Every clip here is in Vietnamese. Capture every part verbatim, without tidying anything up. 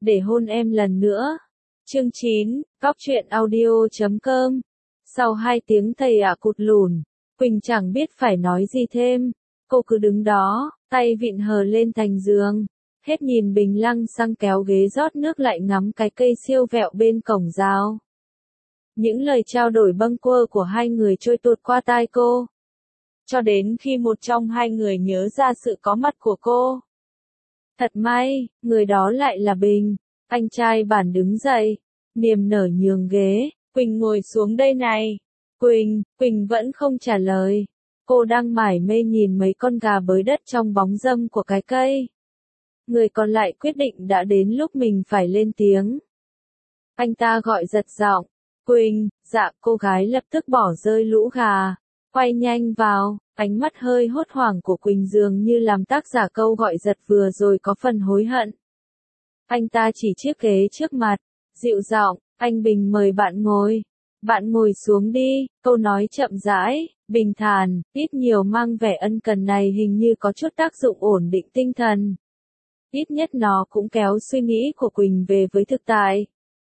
để hôn em lần nữa. Chương chín, Góc truyện audio chấm com. Sau hai tiếng thầy ạ cụt lùn, Quỳnh chẳng biết phải nói gì thêm. Cô cứ đứng đó, tay vịn hờ lên thành giường, hết nhìn bình lăng xăng kéo ghế rót nước lại ngắm cái cây siêu vẹo bên cổng rào. Những lời trao đổi bâng quơ của hai người trôi tuột qua tai cô. Cho đến khi một trong hai người nhớ ra sự có mặt của cô. Thật may, người đó lại là Bình. Anh trai bản đứng dậy, niềm nở nhường ghế. Quỳnh ngồi xuống đây này. Quỳnh, Quỳnh vẫn không trả lời. Cô đang mải mê nhìn mấy con gà bới đất trong bóng râm của cái cây. Người còn lại quyết định đã đến lúc mình phải lên tiếng. Anh ta gọi giật giọng. Quỳnh, dạ. Cô gái lập tức bỏ rơi lũ gà, quay nhanh vào. Ánh mắt hơi hốt hoảng của Quỳnh dường như làm tác giả câu gọi giật vừa rồi có phần hối hận. Anh ta chỉ chiếc ghế trước mặt, dịu giọng, anh Bình mời bạn ngồi. Bạn ngồi xuống đi, câu nói chậm rãi, bình thản, ít nhiều mang vẻ ân cần này hình như có chút tác dụng ổn định tinh thần. Ít nhất nó cũng kéo suy nghĩ của Quỳnh về với thực tại.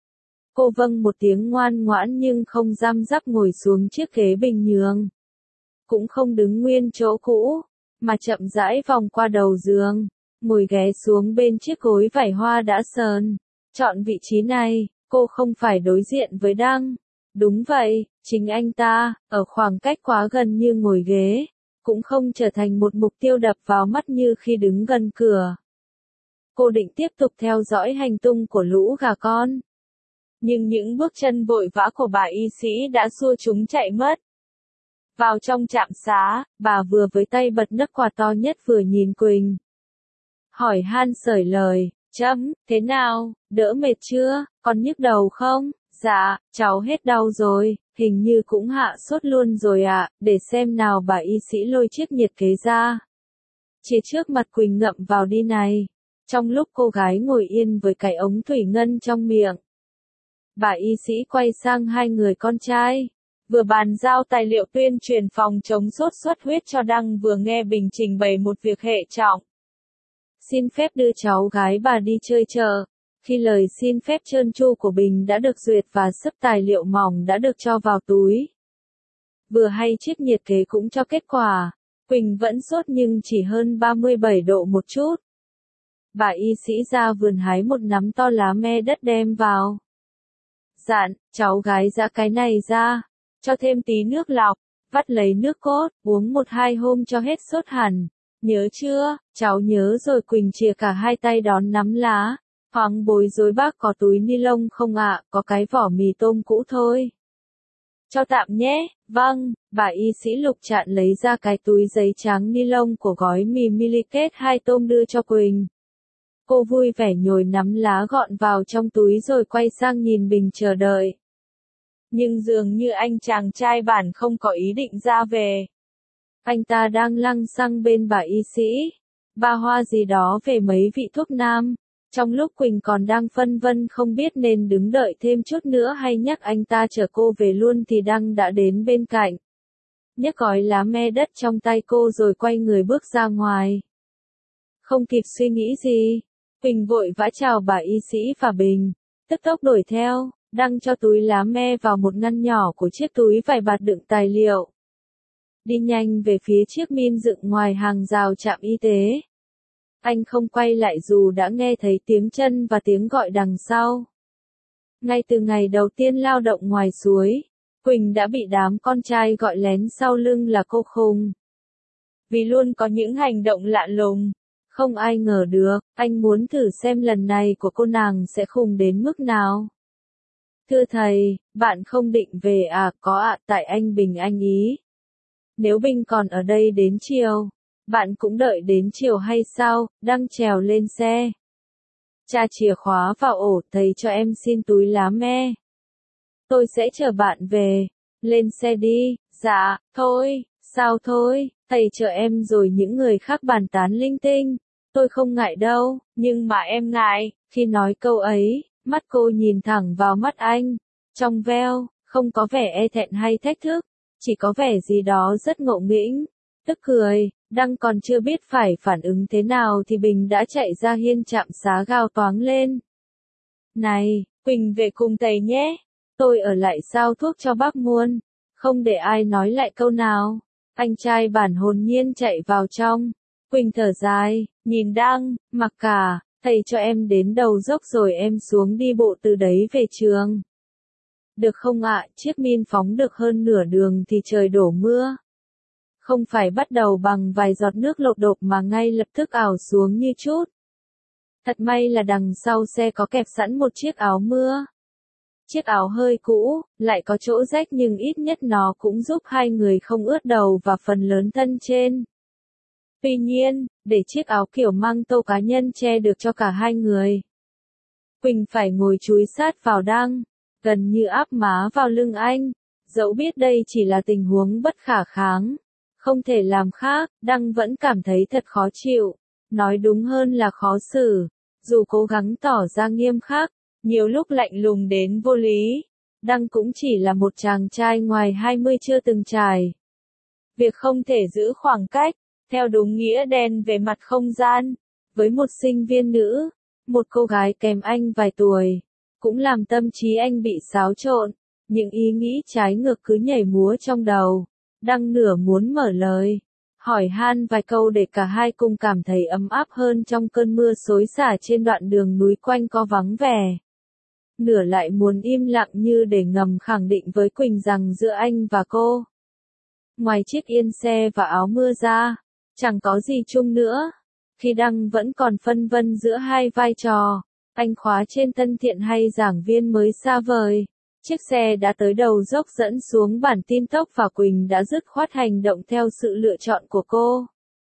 Cô vâng một tiếng ngoan ngoãn nhưng không răm rắp ngồi xuống chiếc ghế bình nhường. Cũng không đứng nguyên chỗ cũ, mà chậm rãi vòng qua đầu giường, ngồi ghé xuống bên chiếc gối vải hoa đã sờn. Chọn vị trí này, cô không phải đối diện với Đăng. Đúng vậy, chính anh ta, ở khoảng cách quá gần như ngồi ghế, cũng không trở thành một mục tiêu đập vào mắt như khi đứng gần cửa. Cô định tiếp tục theo dõi hành tung của lũ gà con. Nhưng những bước chân vội vã của bà y sĩ đã xua chúng chạy mất. Vào trong trạm xá, bà vừa với tay bật nấc quà to nhất vừa nhìn Quỳnh. Hỏi han sởi lời, chấm, thế nào, đỡ mệt chưa, còn nhức đầu không? Dạ, cháu hết đau rồi, hình như cũng hạ sốt luôn rồi ạ, à, để xem nào. Bà y sĩ lôi chiếc nhiệt kế ra. Chia trước mặt Quỳnh ngậm vào đi này. Trong lúc cô gái ngồi yên với cái ống thủy ngân trong miệng, bà y sĩ quay sang hai người con trai. Vừa bàn giao tài liệu tuyên truyền phòng chống sốt xuất huyết cho Đăng vừa nghe Bình trình bày một việc hệ trọng. Xin phép đưa cháu gái bà đi chơi chợ. Khi lời xin phép trơn tru của Bình đã được duyệt và sấp tài liệu mỏng đã được cho vào túi. Vừa hay chiếc nhiệt kế cũng cho kết quả. Quỳnh vẫn sốt nhưng chỉ hơn ba mươi bảy độ một chút. Bà y sĩ ra vườn hái một nắm to lá me đất đem vào. Dặn, cháu gái giã cái này ra. Cho thêm tí nước lọc, vắt lấy nước cốt, uống một hai hôm cho hết sốt hẳn. Nhớ chưa? Cháu nhớ rồi. Quỳnh chìa cả hai tay đón nắm lá. Thoáng bối rối, bác có túi ni lông không ạ? À? Có cái vỏ mì tôm cũ thôi. Cho tạm nhé. Vâng. Bà y sĩ lục chạn lấy ra cái túi giấy trắng ni lông của gói mì Miliket hai tôm đưa cho Quỳnh. Cô vui vẻ nhồi nắm lá gọn vào trong túi rồi quay sang nhìn Bình chờ đợi. Nhưng dường như anh chàng trai bản không có ý định ra về. Anh ta đang lăng xăng bên bà y sĩ, ba hoa gì đó về mấy vị thuốc nam. Trong lúc Quỳnh còn đang phân vân không biết nên đứng đợi thêm chút nữa hay nhắc anh ta chở cô về luôn thì Đăng đã đến bên cạnh. Nhấc gói lá me đất trong tay cô rồi quay người bước ra ngoài. Không kịp suy nghĩ gì, Quỳnh vội vã chào bà y sĩ và Bình, tức tốc đuổi theo. Đăng cho túi lá me vào một ngăn nhỏ của chiếc túi vải bạt đựng tài liệu. Đi nhanh về phía chiếc min dựng ngoài hàng rào trạm y tế. Anh không quay lại dù đã nghe thấy tiếng chân và tiếng gọi đằng sau. Ngay từ ngày đầu tiên lao động ngoài suối, Quỳnh đã bị đám con trai gọi lén sau lưng là cô khùng. Vì luôn có những hành động lạ lùng, không ai ngờ được, anh muốn thử xem lần này của cô nàng sẽ khùng đến mức nào. Thưa thầy, bạn không định về à? Có ạ, à, tại anh Bình anh ý. Nếu Bình còn ở đây đến chiều, bạn cũng đợi đến chiều hay sao? Đăng trèo lên xe. Tra chìa khóa vào ổ, thầy cho em xin túi lá me. Tôi sẽ chở bạn về. Lên xe đi. Dạ, thôi, sao thôi, thầy chở em rồi những người khác bàn tán linh tinh. Tôi không ngại đâu, nhưng mà em ngại. Khi nói câu ấy, mắt cô nhìn thẳng vào mắt anh, trong veo, không có vẻ e thẹn hay thách thức, chỉ có vẻ gì đó rất ngộ nghĩnh, tức cười. Đăng còn chưa biết phải phản ứng thế nào thì Bình đã chạy ra hiên trạm xá gào toáng lên. Này, Quỳnh về cùng thầy nhé. Tôi ở lại giao thuốc cho bác Muôn. Không để ai nói lại câu nào. Anh trai bản hồn nhiên chạy vào trong. Quỳnh thở dài, nhìn Đăng, mặc cả, thầy cho em đến đầu dốc rồi em xuống đi bộ từ đấy về trường. Được không ạ, chiếc min phóng được hơn nửa đường thì trời đổ mưa. Không phải bắt đầu bằng vài giọt nước lột đột mà ngay lập tức ảo xuống như chút. Thật may là đằng sau xe có kẹp sẵn một chiếc áo mưa. Chiếc áo hơi cũ, lại có chỗ rách nhưng ít nhất nó cũng giúp hai người không ướt đầu và phần lớn thân trên. Tuy nhiên, để chiếc áo kiểu măng tô cá nhân che được cho cả hai người. Quỳnh phải ngồi chúi sát vào Đăng, gần như áp má vào lưng anh, dẫu biết đây chỉ là tình huống bất khả kháng. Không thể làm khác, Đăng vẫn cảm thấy thật khó chịu, nói đúng hơn là khó xử, dù cố gắng tỏ ra nghiêm khắc, nhiều lúc lạnh lùng đến vô lý. Đăng cũng chỉ là một chàng trai ngoài hai mươi chưa từng trải. Việc không thể giữ khoảng cách, theo đúng nghĩa đen về mặt không gian, với một sinh viên nữ, một cô gái kèm anh vài tuổi, cũng làm tâm trí anh bị xáo trộn, những ý nghĩ trái ngược cứ nhảy múa trong đầu. Đăng nửa muốn mở lời, hỏi han vài câu để cả hai cùng cảm thấy ấm áp hơn trong cơn mưa xối xả trên đoạn đường núi quanh co vắng vẻ. Nửa lại muốn im lặng như để ngầm khẳng định với Quỳnh rằng giữa anh và cô, ngoài chiếc yên xe và áo mưa ra, chẳng có gì chung nữa. Khi Đăng vẫn còn phân vân giữa hai vai trò, anh khóa trên thân thiện hay giảng viên mới xa vời. Chiếc xe đã tới đầu dốc dẫn xuống bản tin tốc và Quỳnh đã dứt khoát hành động theo sự lựa chọn của cô.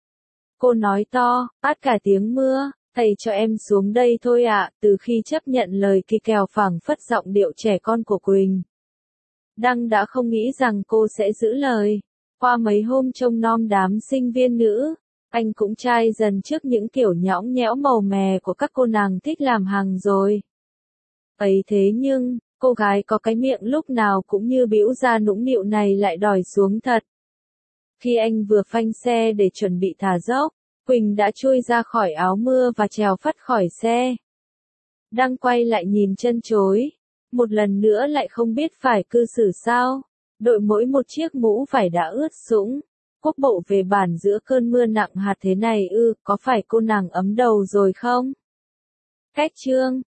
Cô nói to, át cả tiếng mưa, thầy cho em xuống đây thôi ạ. Từ khi chấp nhận lời kỳ kèo phảng phất giọng điệu trẻ con của Quỳnh, Đăng đã không nghĩ rằng cô sẽ giữ lời. Qua mấy hôm trông nom đám sinh viên nữ, anh cũng trai dần trước những kiểu nhõng nhẽo màu mè của các cô nàng thích làm hàng rồi. Ấy thế nhưng, cô gái có cái miệng lúc nào cũng như bĩu ra nũng nịu này lại đòi xuống thật. Khi anh vừa phanh xe để chuẩn bị thả dốc, Quỳnh đã chui ra khỏi áo mưa và trèo phắt khỏi xe. Đăng quay lại nhìn chân chối, một lần nữa lại không biết phải cư xử sao. Đội mỗi một chiếc mũ vải đã ướt sũng, quốc bộ về bản giữa cơn mưa nặng hạt thế này ư, có phải cô nàng ấm đầu rồi không? Cách chương